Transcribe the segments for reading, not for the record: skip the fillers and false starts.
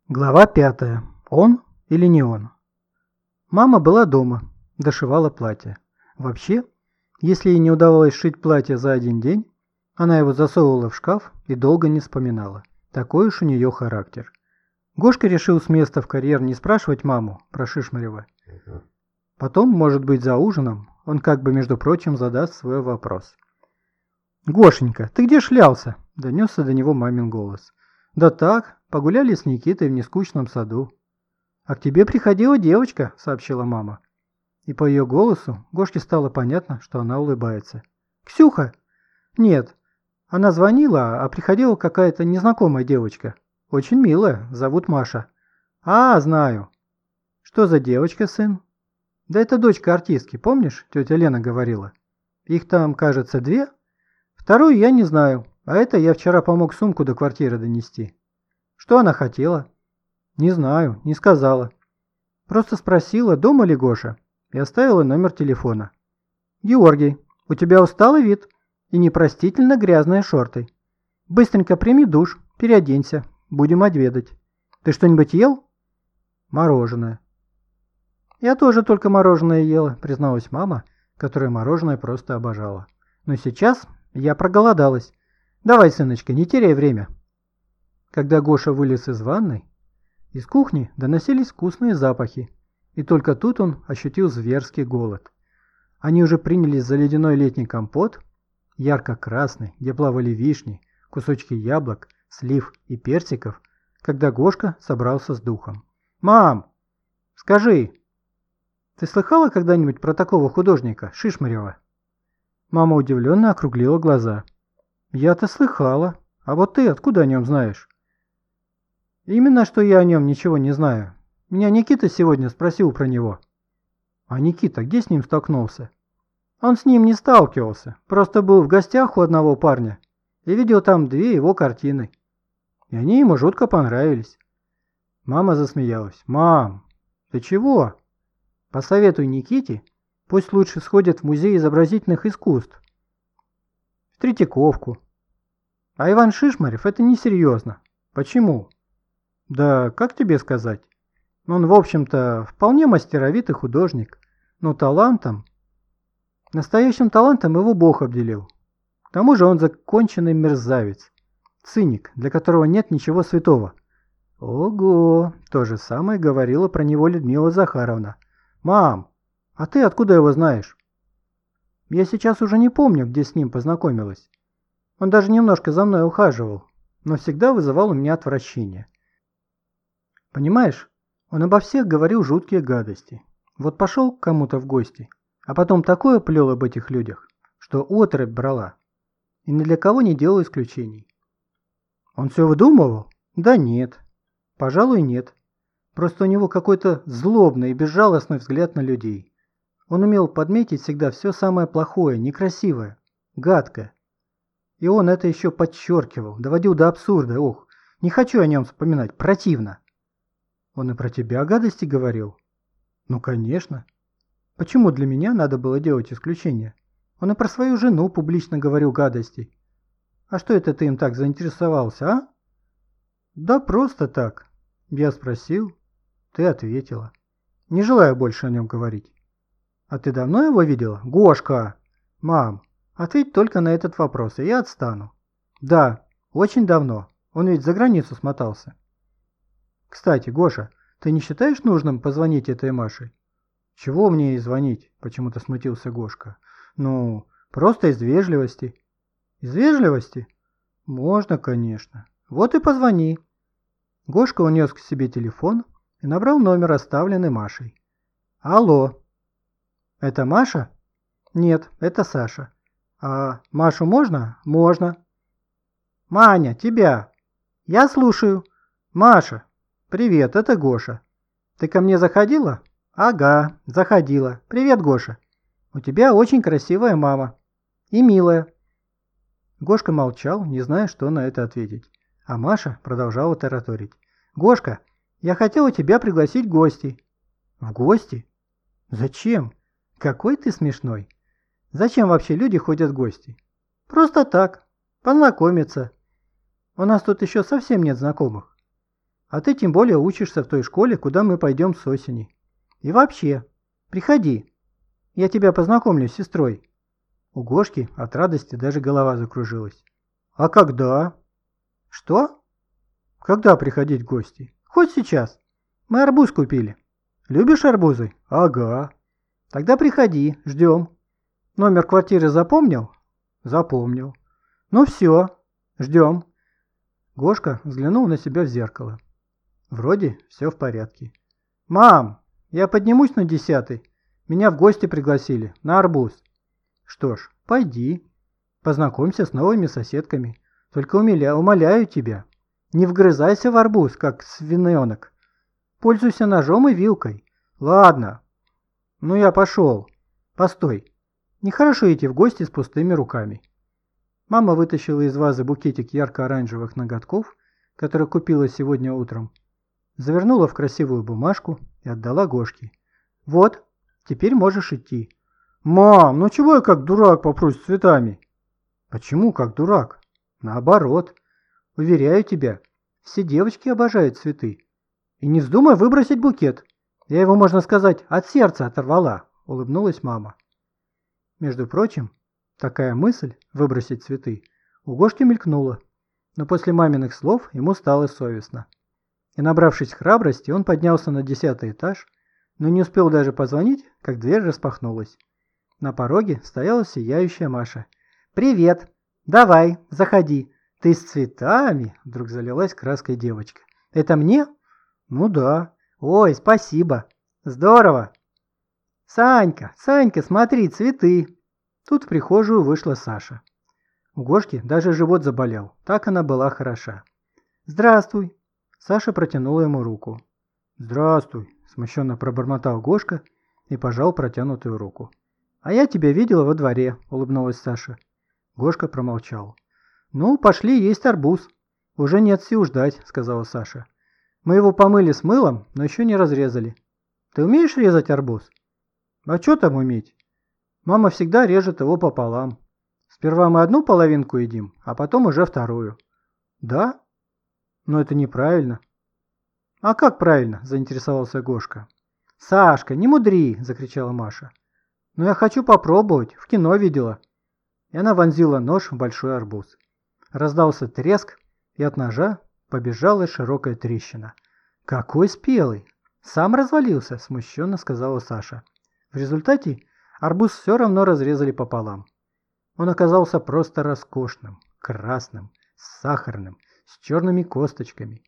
Глава 5. Он или не он? Мама была дома, дошивала платье. Вообще, если ей не удавалось сшить платье за один день, она его засовывала в шкаф и долго не вспоминала. Такой уж у нее характер. Гошка решил с места в карьер не спрашивать маму про Шишмарева. Потом, может быть, за ужином, он как бы, между прочим, задаст свой вопрос. «Гошенька, ты где шлялся?» – донесся до него мамин голос. «Да так, погуляли с Никитой в нескучном саду». «А к тебе приходила девочка», – сообщила мама. И по ее голосу Гошке стало понятно, что она улыбается. «Ксюха?» «Нет, она звонила, а приходила какая-то незнакомая девочка. Очень милая, зовут Маша». «А, знаю». «Что за девочка, сын?» «Да это дочка артистки, помнишь, тетя Лена говорила? Их там, кажется, две. Вторую я не знаю, а это я вчера помог сумку до квартиры донести». «Что она хотела?» «Не знаю, не сказала. Просто спросила, дома ли Гоша, и оставила номер телефона». «Георгий, у тебя усталый вид и непростительно грязные шорты. Быстренько прими душ, переоденься, будем обедать. Ты что-нибудь ел?» «Мороженое». «Я тоже только мороженое ела», призналась мама, которая мороженое просто обожала. «Но сейчас я проголодалась. Давай, сыночка, не теряй время». Когда Гоша вылез из ванной, из кухни доносились вкусные запахи, и только тут он ощутил зверский голод. Они уже принялись за ледяной летний компот, ярко-красный, где плавали вишни, кусочки яблок, слив и персиков, когда Гошка собрался с духом. «Мам, скажи, ты слыхала когда-нибудь про такого художника, Шишмарева?» Мама удивленно округлила глаза. «Я-то слыхала, а вот ты откуда о нем знаешь?» «Именно что я о нем ничего не знаю. Меня Никита сегодня спросил про него». «А Никита где с ним столкнулся?» «Он с ним не сталкивался, просто был в гостях у одного парня и видел там две его картины. И они ему жутко понравились». Мама засмеялась. «Мам, ты чего? Посоветуй Никите, пусть лучше сходит в музей изобразительных искусств. В Третьяковку. А Иван Шишмарев это несерьезно. Почему?» «Да как тебе сказать? Он, в общем-то, вполне мастеровитый художник, но талантом... Настоящим талантом его Бог обделил. К тому же он законченный мерзавец, циник, для которого нет ничего святого». «Ого!» – то же самое говорила про него Людмила Захаровна. «Мам, а ты откуда его знаешь?» «Я сейчас уже не помню, где с ним познакомилась. Он даже немножко за мной ухаживал, но всегда вызывал у меня отвращение. Понимаешь, он обо всех говорил жуткие гадости. Вот пошел к кому-то в гости, а потом такое плел об этих людях, что оторопь брала. И ни для кого не делал исключений». «Он все выдумывал?» «Да нет. Пожалуй, нет. Просто у него какой-то злобный и безжалостный взгляд на людей. Он умел подметить всегда все самое плохое, некрасивое, гадкое. И он это еще подчеркивал, доводил до абсурда. Ох, не хочу о нем вспоминать, противно». «Он и про тебя гадости говорил?» «Ну, конечно. Почему для меня надо было делать исключение? Он и про свою жену публично говорил гадости. А что это ты им так заинтересовался, а?» «Да просто так. Я спросил, ты ответила. Не желаю больше о нем говорить». «А ты давно его видела?» «Гошка!» «Мам, ответь только на этот вопрос, и я отстану». «Да, очень давно. Он ведь за границу смотался». «Кстати, Гоша, ты не считаешь нужным позвонить этой Маше?» «Чего мне ей звонить?» – почему-то смутился Гошка. «Ну, просто из вежливости». «Из вежливости?» «Можно, конечно. Вот и позвони». Гошка унес к себе телефон и набрал номер, оставленный Машей. «Алло. Это Маша?» «Нет, это Саша». «А Машу можно?» «Можно». «Маня, тебя?» «Я слушаю». «Маша, привет, это Гоша. Ты ко мне заходила?» «Ага, заходила. Привет, Гоша. У тебя очень красивая мама. И милая». Гошка молчал, не зная, что на это ответить. А Маша продолжала тараторить. «Гошка, я хотела тебя пригласить в гости». «В гости? Зачем? Какой ты смешной. Зачем вообще люди ходят в гости?» «Просто так. Познакомиться. У нас тут еще совсем нет знакомых». А ты тем более учишься в той школе, куда мы пойдем с осени. И вообще, приходи. Я тебя познакомлю с сестрой». У Гошки от радости даже голова закружилась. «А когда?» «Что? Когда приходить в гости? Хоть сейчас. Мы арбуз купили. Любишь арбузы?» «Ага». «Тогда приходи, ждем. Номер квартиры запомнил?» «Запомнил». «Ну все, ждем». Гошка взглянул на себя в зеркало. Вроде все в порядке. «Мам, я поднимусь на 10-й. Меня в гости пригласили, на арбуз». «Что ж, пойди. Познакомься с новыми соседками. Только умоляю тебя, не вгрызайся в арбуз, как свиненок. Пользуйся ножом и вилкой». «Ладно. Ну я пошел. Постой. Нехорошо идти в гости с пустыми руками». Мама вытащила из вазы букетик ярко-оранжевых ноготков, который купила сегодня утром, завернула в красивую бумажку и отдала Гошке. «Вот, теперь можешь идти». «Мам, ну чего я как дурак попрусь с цветами?» «Почему как дурак? Наоборот. Уверяю тебя, все девочки обожают цветы. И не вздумай выбросить букет. Я его, можно сказать, от сердца оторвала», — улыбнулась мама. Между прочим, такая мысль выбросить цветы у Гошки мелькнула, но после маминых слов ему стало совестно. И, набравшись храбрости, он поднялся на 10-й этаж, но не успел даже позвонить, как дверь распахнулась. На пороге стояла сияющая Маша. «Привет! Давай, заходи. Ты с цветами?» Вдруг залилась краской девочка. «Это мне?» «Ну да». «Ой, спасибо. Здорово!» «Санька, Санька, смотри, цветы!» Тут в прихожую вышла Саша. У Гошки даже живот заболел, так она была хороша. «Здравствуй!» Саша протянула ему руку. «Здравствуй!» – смущенно пробормотал Гошка и пожал протянутую руку. «А я тебя видела во дворе», – улыбнулась Саша. Гошка промолчал. «Ну, пошли есть арбуз. Уже нет сил ждать», – сказала Саша. «Мы его помыли с мылом, но еще не разрезали. Ты умеешь резать арбуз?» «А что там уметь? Мама всегда режет его пополам. Сперва мы одну половинку едим, а потом уже вторую». «Да? Но это неправильно». «А как правильно?» – заинтересовался Гошка. «Сашка, не мудри!» – закричала Маша. «Но я хочу попробовать, в кино видела». И она вонзила нож в большой арбуз. Раздался треск, и от ножа побежала широкая трещина. «Какой спелый! Сам развалился!» – смущенно сказала Саша. В результате арбуз все равно разрезали пополам. Он оказался просто роскошным, красным, сахарным, с черными косточками.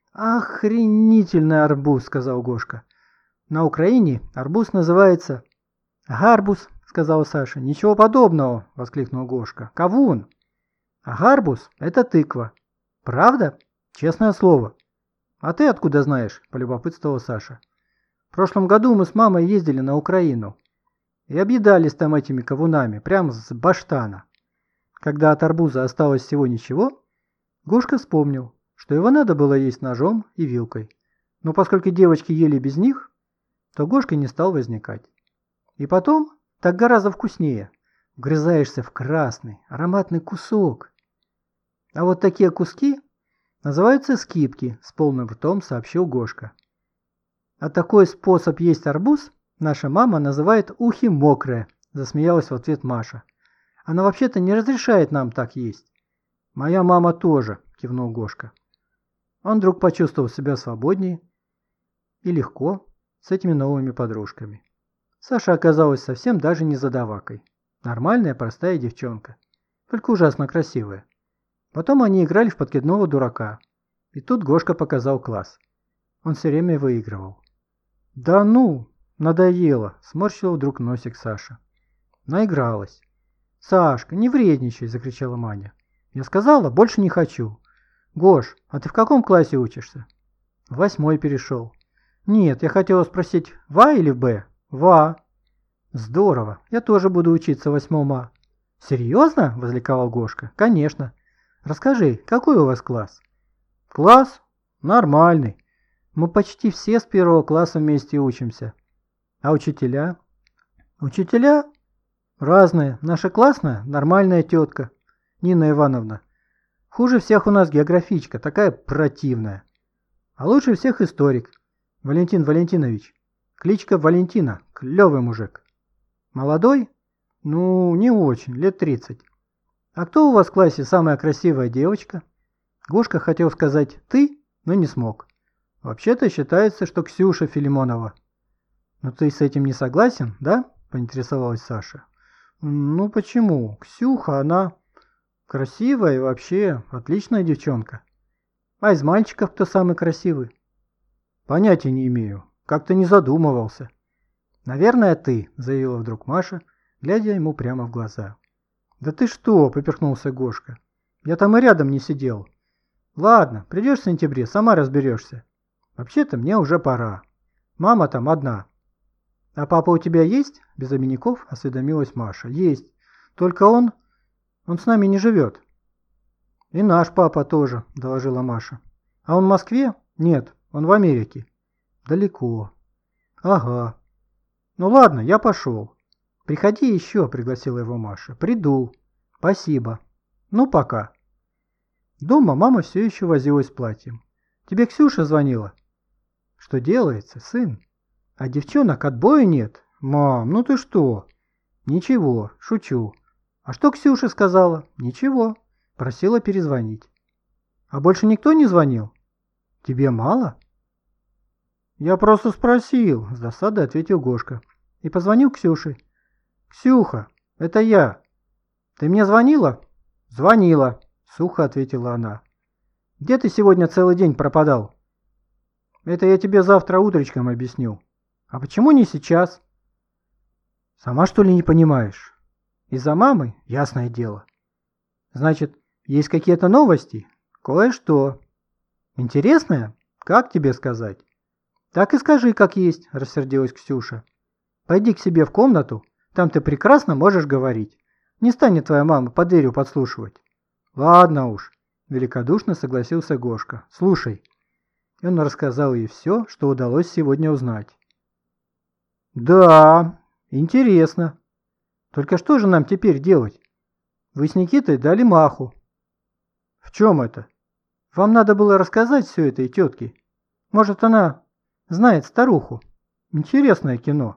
«Охренительный арбуз!» – сказал Гошка. «На Украине арбуз называется...» «Гарбуз», — сказала Саша. «Ничего подобного», — воскликнул Гошка. «Кавун». «А гарбуз — это тыква». «Правда? Честное слово». «А ты откуда знаешь?» — полюбопытствовала Саша. «В прошлом году мы с мамой ездили на Украину и объедались там этими кавунами, прямо с баштана. Когда от арбуза осталось всего ничего, Гошка вспомнил, что его надо было есть ножом и вилкой. Но поскольку девочки ели без них, то Гошка не стал возникать. И потом так гораздо вкуснее. Вгрызаешься в красный, ароматный кусок. А вот такие куски называются скибки, с полным ртом сообщил Гошка. А такой способ есть арбуз наша мама называет ухи мокрые, засмеялась в ответ Маша. Она вообще-то не разрешает нам так есть. Моя мама тоже, кивнул Гошка. Он вдруг почувствовал себя свободнее и легко с этими новыми подружками. Саша оказалась совсем даже не задавакой. Нормальная, простая девчонка. Только ужасно красивая. Потом они играли в подкидного дурака. И тут Гошка показал класс. Он все время выигрывал. «Да ну, надоело!» – сморщила вдруг носик Саша. Наигралась. «Сашка, не вредничай!» – закричала Маня. «Я сказала, больше не хочу». «Гош, а ты в каком классе учишься?» «В 8-й перешел». «Нет, я хотела спросить, в А или в Б?» «Ва». «Здорово, я тоже буду учиться в 8 А». «Серьезно?» – возликовал Гошка. «Конечно. Расскажи, какой у вас класс?» «Класс? Нормальный. Мы почти все с 1 класса вместе учимся. А учителя?» «Учителя? Разные. Наша классная – нормальная тетка. Нина Ивановна. Хуже всех у нас географичка, такая противная». А лучше всех историк. Валентин Валентинович. Кличка Валентина. Клевый мужик. Молодой? Ну, не очень, лет 30. А кто у вас в классе самая красивая девочка? Гошка хотел сказать «ты», но не смог. Вообще-то считается, что Ксюша Филимонова. Но ты с этим не согласен, да? Поинтересовалась Саша. Ну почему? Ксюха, она красивая и вообще отличная девчонка. А из мальчиков кто самый красивый? Понятия не имею. Как-то не задумывался. Наверное, ты, заявила вдруг Маша, глядя ему прямо в глаза. Да ты что, поперхнулся Гошка. Я там и рядом не сидел. Ладно, придешь в сентябре, сама разберешься. Вообще-то мне уже пора. Мама там одна. А папа у тебя есть? Без обиняков осведомилась Маша. Есть. Только он с нами не живет. И наш папа тоже, доложила Маша. А он в Москве? Нет, он в Америке. Далеко. Ага. Ну ладно, я пошел. Приходи еще, пригласила его Маша. Приду. Спасибо. Ну, пока. Дома мама все еще возилась с платьем. Тебе Ксюша звонила? Что делается, сын? А девчонок отбоя нет? Мам, ну ты что? Ничего, шучу. А что Ксюша сказала? Ничего. Просила перезвонить. А больше никто не звонил? Тебе мало? Я просто спросил, с досадой ответил Гошка. И позвонил Ксюше. Ксюха, это я. Ты мне звонила? Звонила, сухо ответила она. Где ты сегодня целый день пропадал? Это я тебе завтра утречком объясню. А почему не сейчас? Сама что ли не понимаешь? Из-за мамы? Ясное дело. Значит, есть какие-то новости? Кое-что. Интересное? Как тебе сказать? Так и скажи, как есть, рассердилась Ксюша. Пойди к себе в комнату, там ты прекрасно можешь говорить. Не станет твоя мама под дверью подслушивать. Ладно уж, великодушно согласился Гошка. Слушай. И он рассказал ей все, что удалось сегодня узнать. Да, интересно. Только что же нам теперь делать? Вы с Никитой дали маху. В чем это? Вам надо было рассказать все этой тетке. Может, она знает старуху. Интересное кино.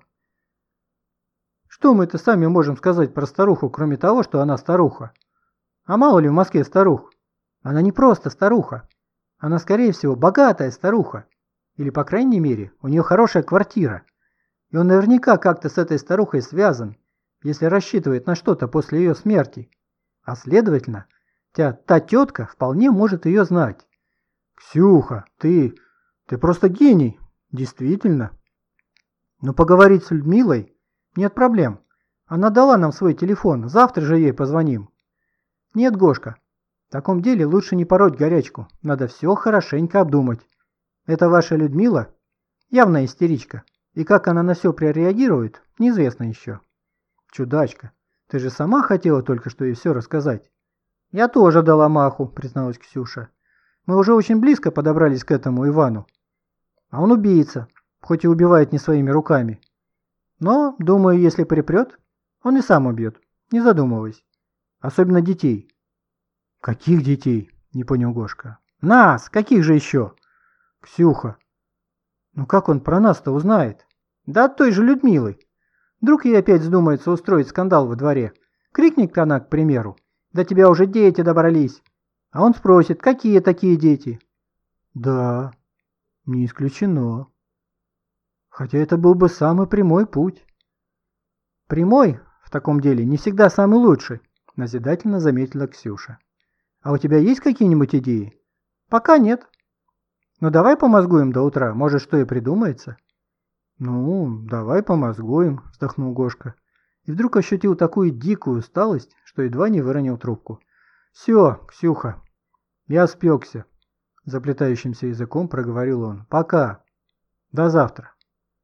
Что мы-то сами можем сказать про старуху, кроме того, что она старуха? А мало ли в Москве старух? Она не просто старуха. Она, скорее всего, богатая старуха. Или, по крайней мере, у нее хорошая квартира. И он наверняка как-то с этой старухой связан, если рассчитывает на что-то после ее смерти. А следовательно, та тетка вполне может ее знать. Ксюха, ты просто гений. Действительно. Но поговорить с Людмилой нет проблем. Она дала нам свой телефон. Завтра же ей позвоним. Нет, Гошка. В таком деле лучше не пороть горячку. Надо все хорошенько обдумать. Это ваша Людмила? Явная истеричка. И как она на все прореагирует, неизвестно еще. Чудачка, ты же сама хотела только что ей все рассказать. Я тоже дала маху, призналась Ксюша. Мы уже очень близко подобрались к этому Ивану. А он убийца, хоть и убивает не своими руками. Но, думаю, если припрет, он и сам убьет, не задумываясь. Особенно детей. Каких детей? Не понял Гошка. Нас! Каких же еще? Ксюха. Ну как он про нас-то узнает? Да от той же Людмилы. Вдруг ей опять вздумается устроить скандал во дворе. Крикнет она, к примеру. До тебя уже дети добрались. А он спросит, какие такие дети? Да, не исключено. Хотя это был бы самый прямой путь. Прямой, в таком деле, не всегда самый лучший, назидательно заметила Ксюша. А у тебя есть какие-нибудь идеи? Пока нет. Ну давай помозгуем до утра, может, что и придумается. Ну, давай помозгуем, вздохнул Гошка. И вдруг ощутил такую дикую усталость, что едва не выронил трубку. Все, Ксюха, я спекся, заплетающимся языком проговорил он. Пока. До завтра.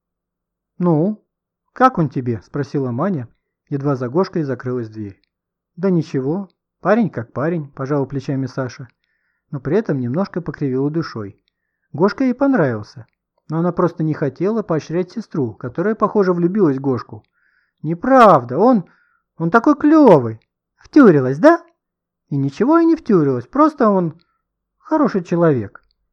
Ну, как он тебе? Спросила Маня, едва за Гошкой закрылась дверь. Да ничего, парень как парень, пожал плечами Саша, но при этом немножко покривила душой. Гошка ей понравился, но она просто не хотела поощрять сестру, которая, похоже, влюбилась в Гошку. Неправда, он такой клевый. Втюрилась, да? И ничего и не втюрилась, просто он хороший человек.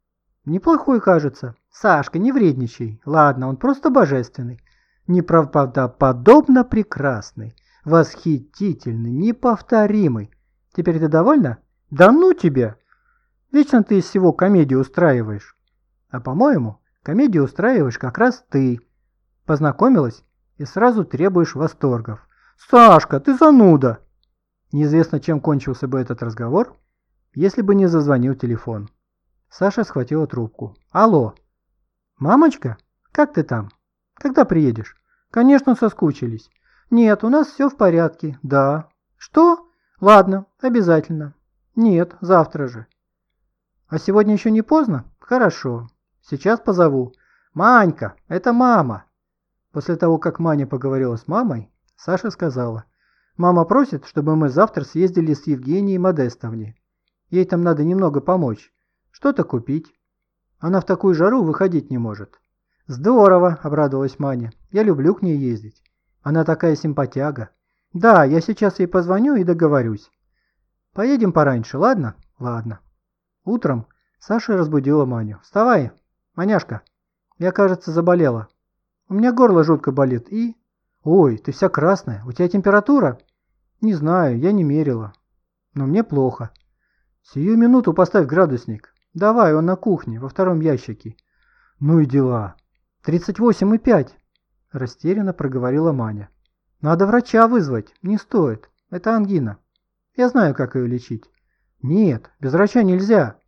Неплохой, кажется. Сашка, не вредничай. Ладно, он просто божественный. Неправдоподобно прекрасный. Восхитительный, неповторимый. Теперь ты довольна? Да ну тебя! Вечно ты из всего комедию устраиваешь. А по-моему, комедию устраиваешь как раз ты. Познакомилась и сразу требуешь восторгов. Сашка, ты зануда! Неизвестно, чем кончился бы этот разговор, если бы не зазвонил телефон. Саша схватила трубку. Алло. Мамочка? Как ты там? Когда приедешь? Конечно, соскучились. Нет, у нас все в порядке. Да. Что? Ладно, обязательно. Нет, завтра же. А сегодня еще не поздно? Хорошо. Сейчас позову. Манька, это мама. После того, как Маня поговорила с мамой, Саша сказала: мама просит, чтобы мы завтра съездили с Евгенией Модестовне. Ей там надо немного помочь. Что-то купить. Она в такую жару выходить не может. Здорово, обрадовалась Маня. Я люблю к ней ездить. Она такая симпатяга. Да, я сейчас ей позвоню и договорюсь. Поедем пораньше, ладно? Ладно. Утром Саша разбудила Маню. Вставай, Маняшка. Я, кажется, заболела. У меня горло жутко болит и... Ой, ты вся красная. У тебя температура? Не знаю, я не мерила. Но мне плохо. Сию минуту поставь градусник. Давай, он на кухне, во втором ящике. Ну и дела. 38,5. Растерянно проговорила Маня. Надо врача вызвать. Не стоит. Это ангина. Я знаю, как ее лечить. Нет, без врача нельзя.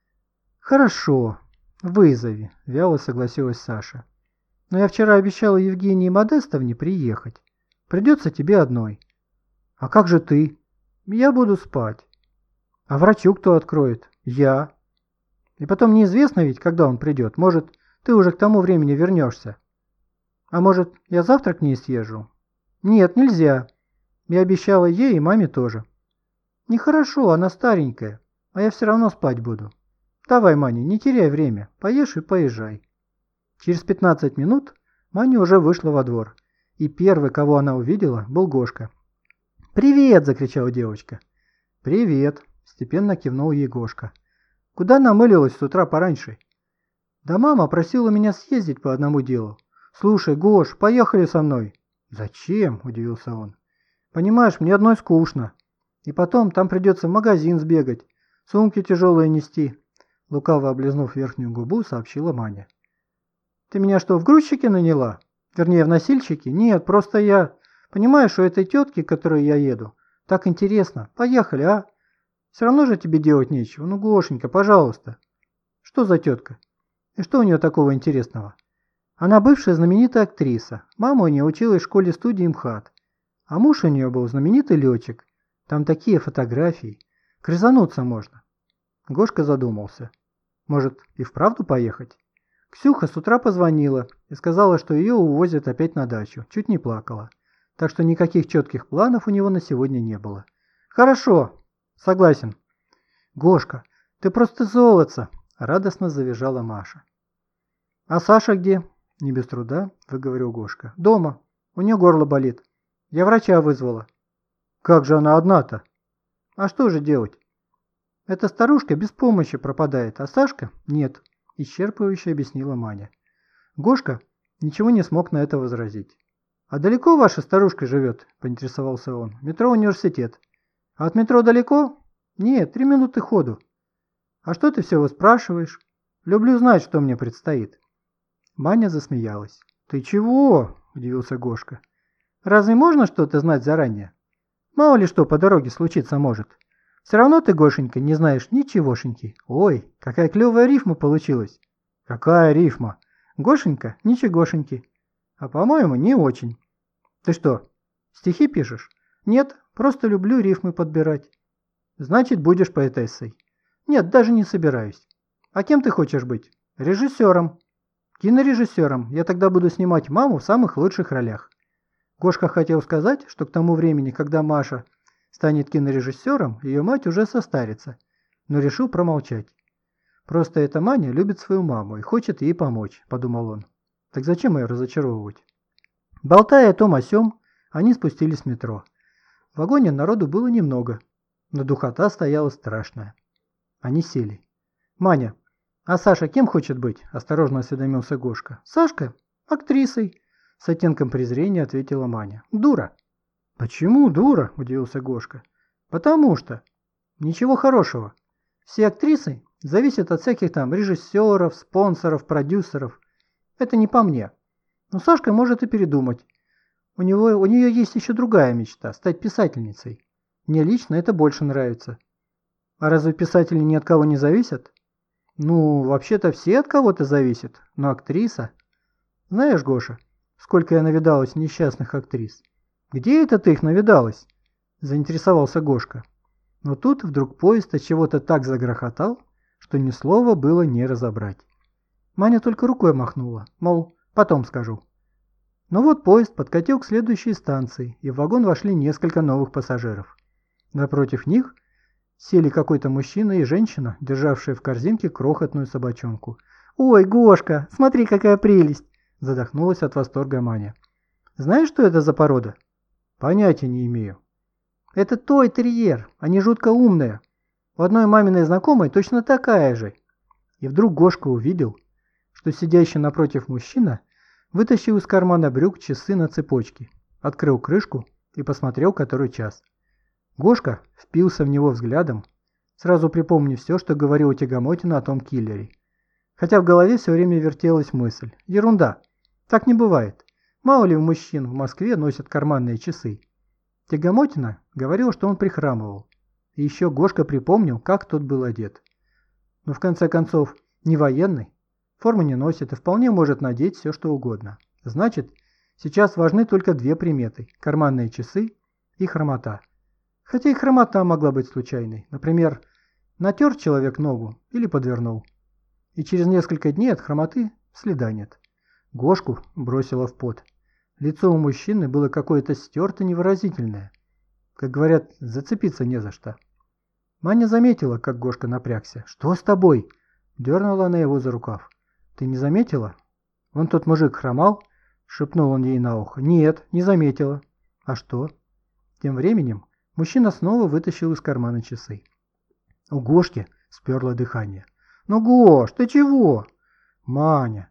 Хорошо, вызови, вяло согласилась Саша. Но я вчера обещала Евгении Модестовне приехать. Придется тебе одной. А как же ты? Я буду спать. А врачу кто откроет? Я. И потом неизвестно ведь, когда он придет. Может, ты уже к тому времени вернешься. А может, я завтра к ней съезжу? Нет, нельзя. Я обещала ей и маме тоже. Нехорошо, она старенькая, а я все равно спать буду. Давай, Маня, не теряй время, поешь и поезжай. Через 15 минут Маня уже вышла во двор, и первый, кого она увидела, был Гошка. «Привет!» – закричала девочка. «Привет!» – степенно кивнул ей Гошка. «Куда намылилась с утра пораньше?» «Да мама просила меня съездить по одному делу. Слушай, Гош, поехали со мной». «Зачем?» – удивился он. «Понимаешь, мне одной скучно. И потом там придется в магазин сбегать, сумки тяжелые нести», – лукаво облизнув верхнюю губу, сообщила Маня. «Ты меня что, в грузчике наняла? Вернее, в носильщике? Нет, просто я... Понимаешь, у этой тетки, к которой я еду, так интересно. Поехали, а? Все равно же тебе делать нечего. Ну, Гошенька, пожалуйста». «Что за тетка? И что у нее такого интересного?» «Она бывшая знаменитая актриса. Мама у нее училась в школе-студии МХАТ. А муж у нее был знаменитый летчик. Там такие фотографии. Крызануться можно». Гошка задумался. Может, и вправду поехать? Ксюха с утра позвонила и сказала, что ее увозят опять на дачу. Чуть не плакала. Так что никаких четких планов у него на сегодня не было. «Хорошо, согласен». «Гошка, ты просто золотце!» – радостно завизжала Маша. «А Саша где?» – не без труда выговорил Гошка. «Дома. У нее горло болит. Я врача вызвала». «Как же она одна-то?» «А что же делать? Эта старушка без помощи пропадает, а Сашка – нет», – исчерпывающе объяснила Маня. Гошка ничего не смог на это возразить. «А далеко ваша старушка живет?» – поинтересовался он. «Метро Университет». «А от метро далеко?» «Нет, 3 минуты ходу». «А что ты все выспрашиваешь? Люблю знать, что мне предстоит». Маня засмеялась. «Ты чего?» – удивился Гошка. «Разве можно что-то знать заранее? Мало ли что по дороге случиться может. Все равно ты, Гошенька, не знаешь ничегошеньки. Ой, какая клевая рифма получилась». «Какая рифма?» «Гошенька, ничегошеньки». «А по-моему, не очень». «Ты что, стихи пишешь?» «Нет, просто люблю рифмы подбирать». «Значит, будешь поэтессой». «Нет, даже не собираюсь». «А кем ты хочешь быть?» «Режиссером». «Кинорежиссером. Я тогда буду снимать маму в самых лучших ролях». Гошка хотел сказать, что к тому времени, когда Маша станет кинорежиссером, ее мать уже состарится, но решил промолчать. «Просто эта Маня любит свою маму и хочет ей помочь», – подумал он. «Так зачем ее разочаровывать?» Болтая о том о сём, они спустились в метро. В вагоне народу было немного, но духота стояла страшная. Они сели. «Маня, «А Саша кем хочет быть?» – осторожно осведомился Гошка. «Сашка? Актрисой!» – с оттенком презрения ответила Маня. «Дура!» «Почему дура?» – удивился Гошка. «Потому что. Ничего хорошего. Все актрисы зависят от всяких там режиссеров, спонсоров, продюсеров. Это не по мне. Но Сашка может и передумать. У нее есть еще другая мечта – стать писательницей. Мне лично это больше нравится. А разве писатели ни от кого не зависят? Ну, вообще-то все от кого-то зависят, но актриса... Знаешь, Гоша, сколько я навидалась несчастных актрис? Где это ты их навидалась? Заинтересовался Гошка. Но тут вдруг поезд от чего-то так загрохотал, что ни слова было не разобрать. Маня только рукой махнула, мол, потом скажу. Но вот поезд подкатил к следующей станции, и в вагон вошли несколько новых пассажиров. Напротив них сели какой-то мужчина и женщина, державшие в корзинке крохотную собачонку. «Ой, Гошка, смотри, какая прелесть!» – задохнулась от восторга Маня. «Знаешь, что это за порода?» «Понятия не имею». «Это той-терьер, они жутко умные. У одной маминой знакомой точно такая же». И вдруг Гошка увидел, что сидящий напротив мужчина вытащил из кармана брюк часы на цепочке, открыл крышку и посмотрел, который час. Гошка впился в него взглядом, сразу припомнив все, что говорил Тягомотина о том киллере. Хотя в голове все время вертелась мысль. Ерунда. Так не бывает. Мало ли мужчин в Москве носят карманные часы. Тягомотина говорил, что он прихрамывал. И еще Гошка припомнил, как тот был одет. Но в конце концов, не военный, форму не носит и вполне может надеть все, что угодно. Значит, сейчас важны только две приметы – карманные часы и хромота. Хотя и хромота могла быть случайной. Например, натер человек ногу или подвернул. И через несколько дней от хромоты следа нет. Гошку бросило в пот. Лицо у мужчины было какое-то стерто-невыразительное. Как говорят, зацепиться не за что. Маня заметила, как Гошка напрягся. «Что с тобой?» – дернула она его за рукав. «Ты не заметила? Вон тот мужик хромал?» – шепнул он ей на ухо. «Нет, не заметила». «А что?» Тем временем мужчина снова вытащил из кармана часы. У Гошки сперло дыхание. «Ну, Гош, ты чего?» «Маня,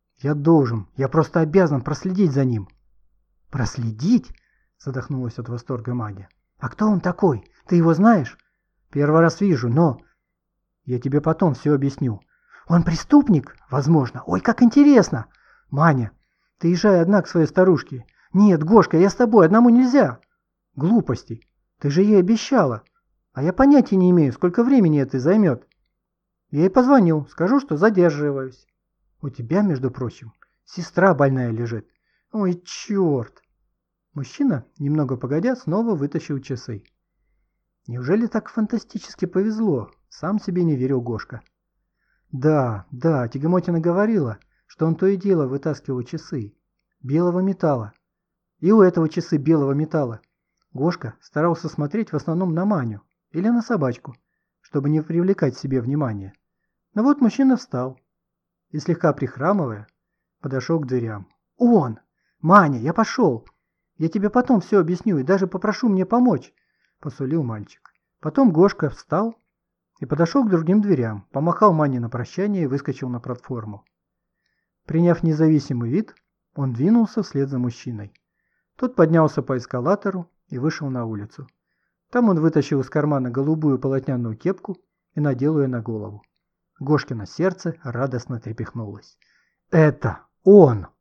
я просто обязан проследить за ним». «Проследить?» – задохнулась от восторга Маня. «А кто он такой? Ты его знаешь?» «Первый раз вижу, но...» «Я тебе потом все объясню». «Он преступник? Возможно. Ой, как интересно!» «Маня, ты езжай одна к своей старушке». «Нет, Гошка, я с тобой, одному нельзя». «Глупости. Ты же ей обещала. А я понятия не имею, сколько времени это займет». «Я ей позвоню, скажу, что задерживаюсь». «У тебя, между прочим, сестра больная лежит». «Ой, черт!» Мужчина, немного погодя, снова вытащил часы. «Неужели так фантастически повезло?» Сам себе не верил Гошка. Да, Тягомотина говорила, что он то и дело вытаскивал часы. Белого металла. И у этого часы белого металла. Гошка старался смотреть в основном на Маню или на собачку, чтобы не привлекать к себе внимания. Но вот мужчина встал и, слегка прихрамывая, подошел к дверям. «Он! Маня, я пошел! Я тебе потом все объясню и даже попрошу мне помочь!» – посулил мальчик. Потом Гошка встал и подошел к другим дверям, помахал Мане на прощание и выскочил на платформу. Приняв независимый вид, он двинулся вслед за мужчиной. Тот поднялся по эскалатору и вышел на улицу. Там он вытащил из кармана голубую полотняную кепку и надел ее на голову. Гошкино сердце радостно трепыхнулось. «Это он!»